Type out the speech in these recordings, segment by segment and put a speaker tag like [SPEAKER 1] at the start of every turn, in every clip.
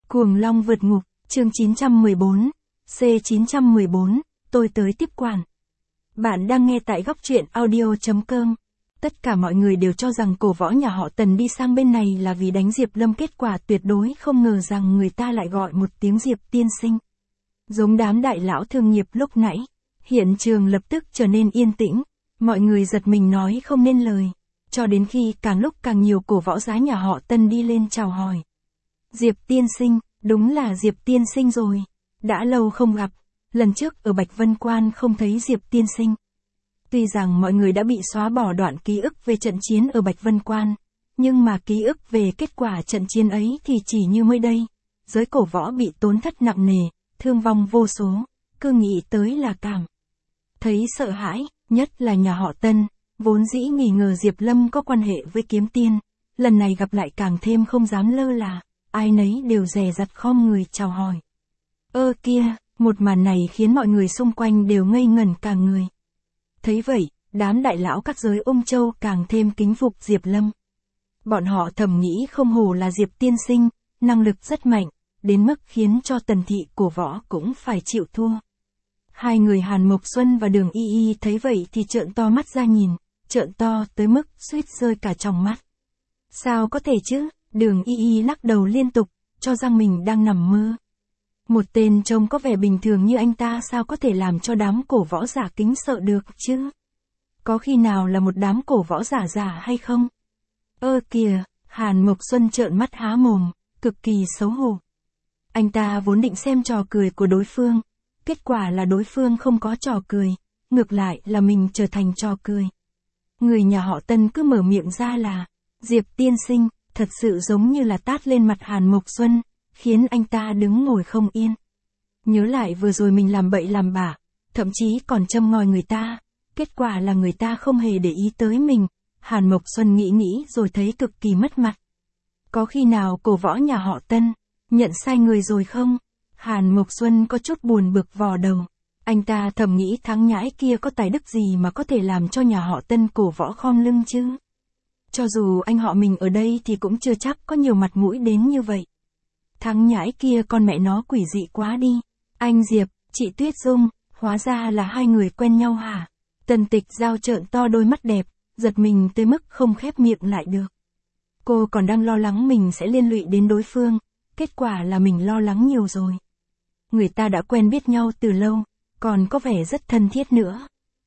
[SPEAKER 1] Cuồng Long vượt ngục, chương 914, C914, tôi tới tiếp quản. Bạn đang nghe tại góc truyện audio.com. Tất cả mọi người đều cho rằng cổ võ nhà họ Tần đi sang bên này là vì đánh Diệp Lâm, kết quả tuyệt đối không ngờ rằng người ta lại gọi một tiếng Diệp tiên sinh. Giống đám đại lão thương nghiệp lúc nãy, hiện trường lập tức trở nên yên tĩnh, mọi người giật mình nói không nên lời, cho đến khi càng lúc càng nhiều cổ võ giá nhà họ Tân đi lên chào hỏi. Diệp tiên sinh, đúng là Diệp tiên sinh rồi, đã lâu không gặp, lần trước ở Bạch Vân Quan không thấy Diệp tiên sinh. Tuy rằng mọi người đã bị xóa bỏ đoạn ký ức về trận chiến ở Bạch Vân Quan, nhưng mà ký ức về kết quả trận chiến ấy thì chỉ như mới đây, giới cổ võ bị tổn thất nặng nề, thương vong vô số, cứ nghĩ tới là cảm thấy sợ hãi, nhất là nhà họ Tân, vốn dĩ nghi ngờ Diệp Lâm có quan hệ với kiếm tiên, lần này gặp lại càng thêm không dám lơ là, ai nấy đều dè dặt khom người chào hỏi. Kia, một màn này khiến mọi người xung quanh đều ngây ngẩn cả người. Thấy vậy, đám đại lão các giới Ung Châu càng thêm kính phục Diệp Lâm. Bọn họ thầm nghĩ không hổ là Diệp tiên sinh, năng lực rất mạnh, đến mức khiến cho Tần thị cổ võ cũng phải chịu thua. Hai người Hàn Mộc Xuân và Đường Y Y thấy vậy thì trợn to mắt ra nhìn, trợn to tới mức suýt rơi cả tròng mắt. Sao có thể chứ? Đường Y Y lắc đầu liên tục, cho rằng mình đang nằm mơ. Một tên trông có vẻ bình thường như anh ta sao có thể làm cho đám cổ võ giả kính sợ được chứ? Có khi nào là một đám cổ võ giả hay không? Kìa, Hàn Mộc Xuân trợn mắt há mồm, cực kỳ xấu hổ. Anh ta vốn định xem trò cười của đối phương, kết quả là đối phương không có trò cười, ngược lại là mình trở thành trò cười. Người nhà họ Tân cứ mở miệng ra là, Diệp tiên sinh, thật sự giống như là tát lên mặt Hàn Mộc Xuân, khiến anh ta đứng ngồi không yên. Nhớ lại vừa rồi mình làm bậy làm bạ, thậm chí còn châm ngòi người ta, kết quả là người ta không hề để ý tới mình, Hàn Mộc Xuân nghĩ rồi thấy cực kỳ mất mặt. Có khi nào cổ võ nhà họ Tân nhận sai người rồi không? Hàn Mộc Xuân có chút buồn bực vò đầu. Anh ta thầm nghĩ thằng nhãi kia có tài đức gì mà có thể làm cho nhà họ Tân cổ võ khom lưng chứ? Cho dù anh họ mình ở đây thì cũng chưa chắc có nhiều mặt mũi đến như vậy. Thằng nhãi kia con mẹ nó quỷ dị quá đi. Anh Diệp, chị Tuyết Dung, hóa ra là hai người quen nhau hả? Tần Tịch Giao trợn to đôi mắt đẹp, giật mình tới mức không khép miệng lại được. Cô còn đang lo lắng mình sẽ liên lụy đến đối phương, kết quả là mình lo lắng nhiều rồi. Người ta đã quen biết nhau từ lâu, còn có vẻ rất thân thiết nữa.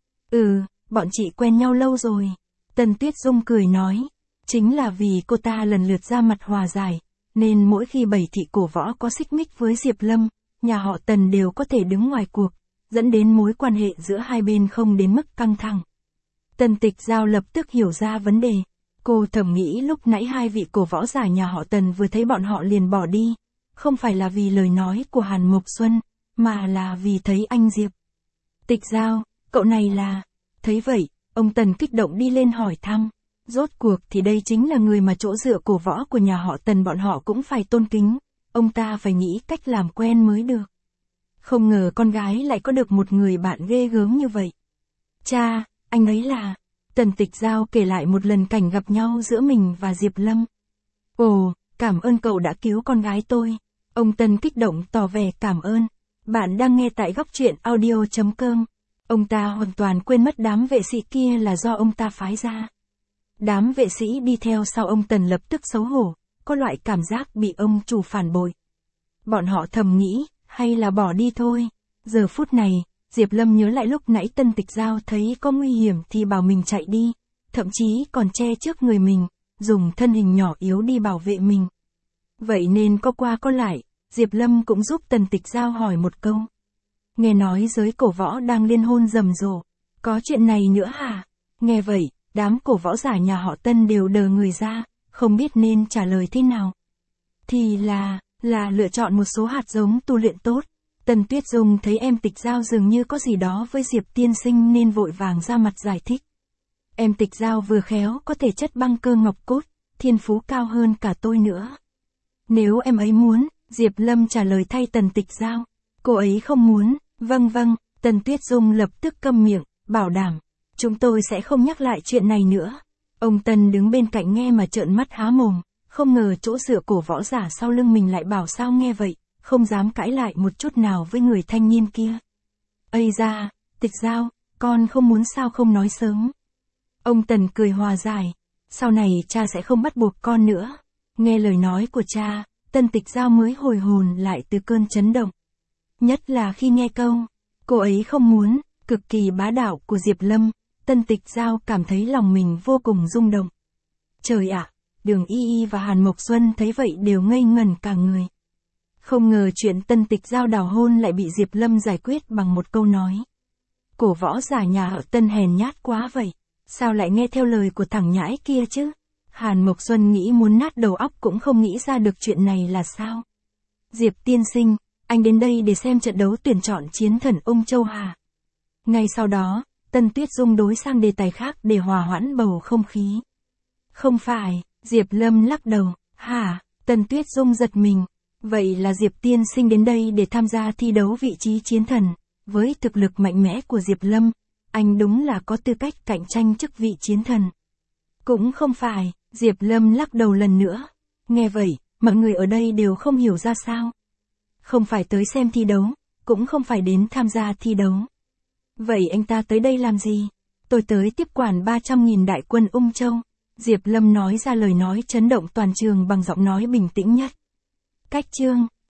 [SPEAKER 1] Bọn chị quen nhau lâu rồi. Tần Tuyết Dung cười nói, chính là vì cô ta lần lượt ra mặt hòa giải, nên mỗi khi bảy thị cổ võ có xích mích với Diệp Lâm, nhà họ Tần đều có thể đứng ngoài cuộc, dẫn đến mối quan hệ giữa hai bên không đến mức căng thẳng. Tần Tịch Giao lập tức hiểu ra vấn đề. Cô thầm nghĩ lúc nãy hai vị cổ võ giả nhà họ Tần vừa thấy bọn họ liền bỏ đi, không phải là vì lời nói của Hàn Mộc Xuân, mà là vì thấy anh Diệp. Tịch Giao, cậu này là... Thấy vậy, ông Tần kích động đi lên hỏi thăm. Rốt cuộc thì đây chính là người mà chỗ dựa cổ võ của nhà họ Tần bọn họ cũng phải tôn kính, ông ta phải nghĩ cách làm quen mới được. Không ngờ con gái lại có được một người bạn ghê gớm như vậy. Cha, anh ấy là... Tần Tịch Giao kể lại một lần cảnh gặp nhau giữa mình và Diệp Lâm. Ồ, cảm ơn cậu đã cứu con gái tôi. Ông Tần kích động tỏ vẻ cảm ơn. Bạn đang nghe tại góc truyện audio.com. Ông ta hoàn toàn quên mất đám vệ sĩ kia là do ông ta phái ra. Đám vệ sĩ đi theo sau ông Tần lập tức xấu hổ, có loại cảm giác bị ông chủ phản bội. Bọn họ thầm nghĩ, hay là bỏ đi thôi. Giờ phút này, Diệp Lâm nhớ lại lúc nãy Tần Tịch Giao thấy có nguy hiểm thì bảo mình chạy đi, thậm chí còn che trước người mình, dùng thân hình nhỏ yếu đi bảo vệ mình. Vậy nên có qua có lại, Diệp Lâm cũng giúp Tần Tịch Giao hỏi một câu. Nghe nói giới cổ võ đang liên hôn rầm rộ, có chuyện này nữa hả? Nghe vậy, đám cổ võ giả nhà họ Tân đều đờ người ra, không biết nên trả lời thế nào. Thì là lựa chọn một số hạt giống tu luyện tốt. Tần Tuyết Dung thấy em Tịch Giao dường như có gì đó với Diệp tiên sinh nên vội vàng ra mặt giải thích. Em Tịch Giao vừa khéo có thể chất băng cơ ngọc cốt, thiên phú cao hơn cả tôi nữa. Nếu em ấy muốn, Diệp Lâm trả lời thay Tần Tịch Giao. Cô ấy không muốn, vâng, Tần Tuyết Dung lập tức câm miệng, bảo đảm. Chúng tôi sẽ không nhắc lại chuyện này nữa. Ông Tần đứng bên cạnh nghe mà trợn mắt há mồm, Không ngờ chỗ dựa cổ võ giả sau lưng mình lại bảo sao nghe vậy, không dám cãi lại một chút nào với người thanh niên kia. Ây da, Tịch Giao, con không muốn sao không nói sớm. Ông Tần cười hòa giải, sau này cha sẽ không bắt buộc con nữa. Nghe lời nói của cha, Tân Tịch Giao mới hồi hồn lại từ cơn chấn động. Nhất là khi nghe câu, cô ấy không muốn, cực kỳ bá đạo của Diệp Lâm, Tân Tịch Giao cảm thấy lòng mình vô cùng rung động. Trời ạ, Đường Y Y và Hàn Mộc Xuân thấy vậy đều ngây ngẩn cả người. Không ngờ chuyện Tân Tịch Giao đào hôn lại bị Diệp Lâm giải quyết bằng một câu nói. Cổ võ giả nhà họ Tân hèn nhát quá vậy, sao lại nghe theo lời của thằng nhãi kia chứ? Hàn Mộc Xuân nghĩ muốn nát đầu óc cũng không nghĩ ra được chuyện này là sao. Diệp tiên sinh, anh đến đây để xem trận đấu tuyển chọn chiến thần Ung Châu hả? Ngay sau đó, Tân Tuyết Dung đối sang đề tài khác để hòa hoãn bầu không khí. Không phải, Diệp Lâm lắc đầu, hả? Tân Tuyết Dung giật mình. Vậy là Diệp tiên sinh đến đây để tham gia thi đấu vị trí chiến thần. Với thực lực mạnh mẽ của Diệp Lâm, anh đúng là có tư cách cạnh tranh chức vị chiến thần. Cũng không phải, Diệp Lâm lắc đầu lần nữa. Nghe vậy, mọi người ở đây đều không hiểu ra sao. Không phải tới xem thi đấu, cũng không phải đến tham gia thi đấu. Vậy anh ta tới đây làm gì? Tôi tới tiếp quản 300.000 đại quân Ung Châu. Diệp Lâm nói ra lời nói chấn động toàn trường bằng giọng nói bình tĩnh nhất. Cách chương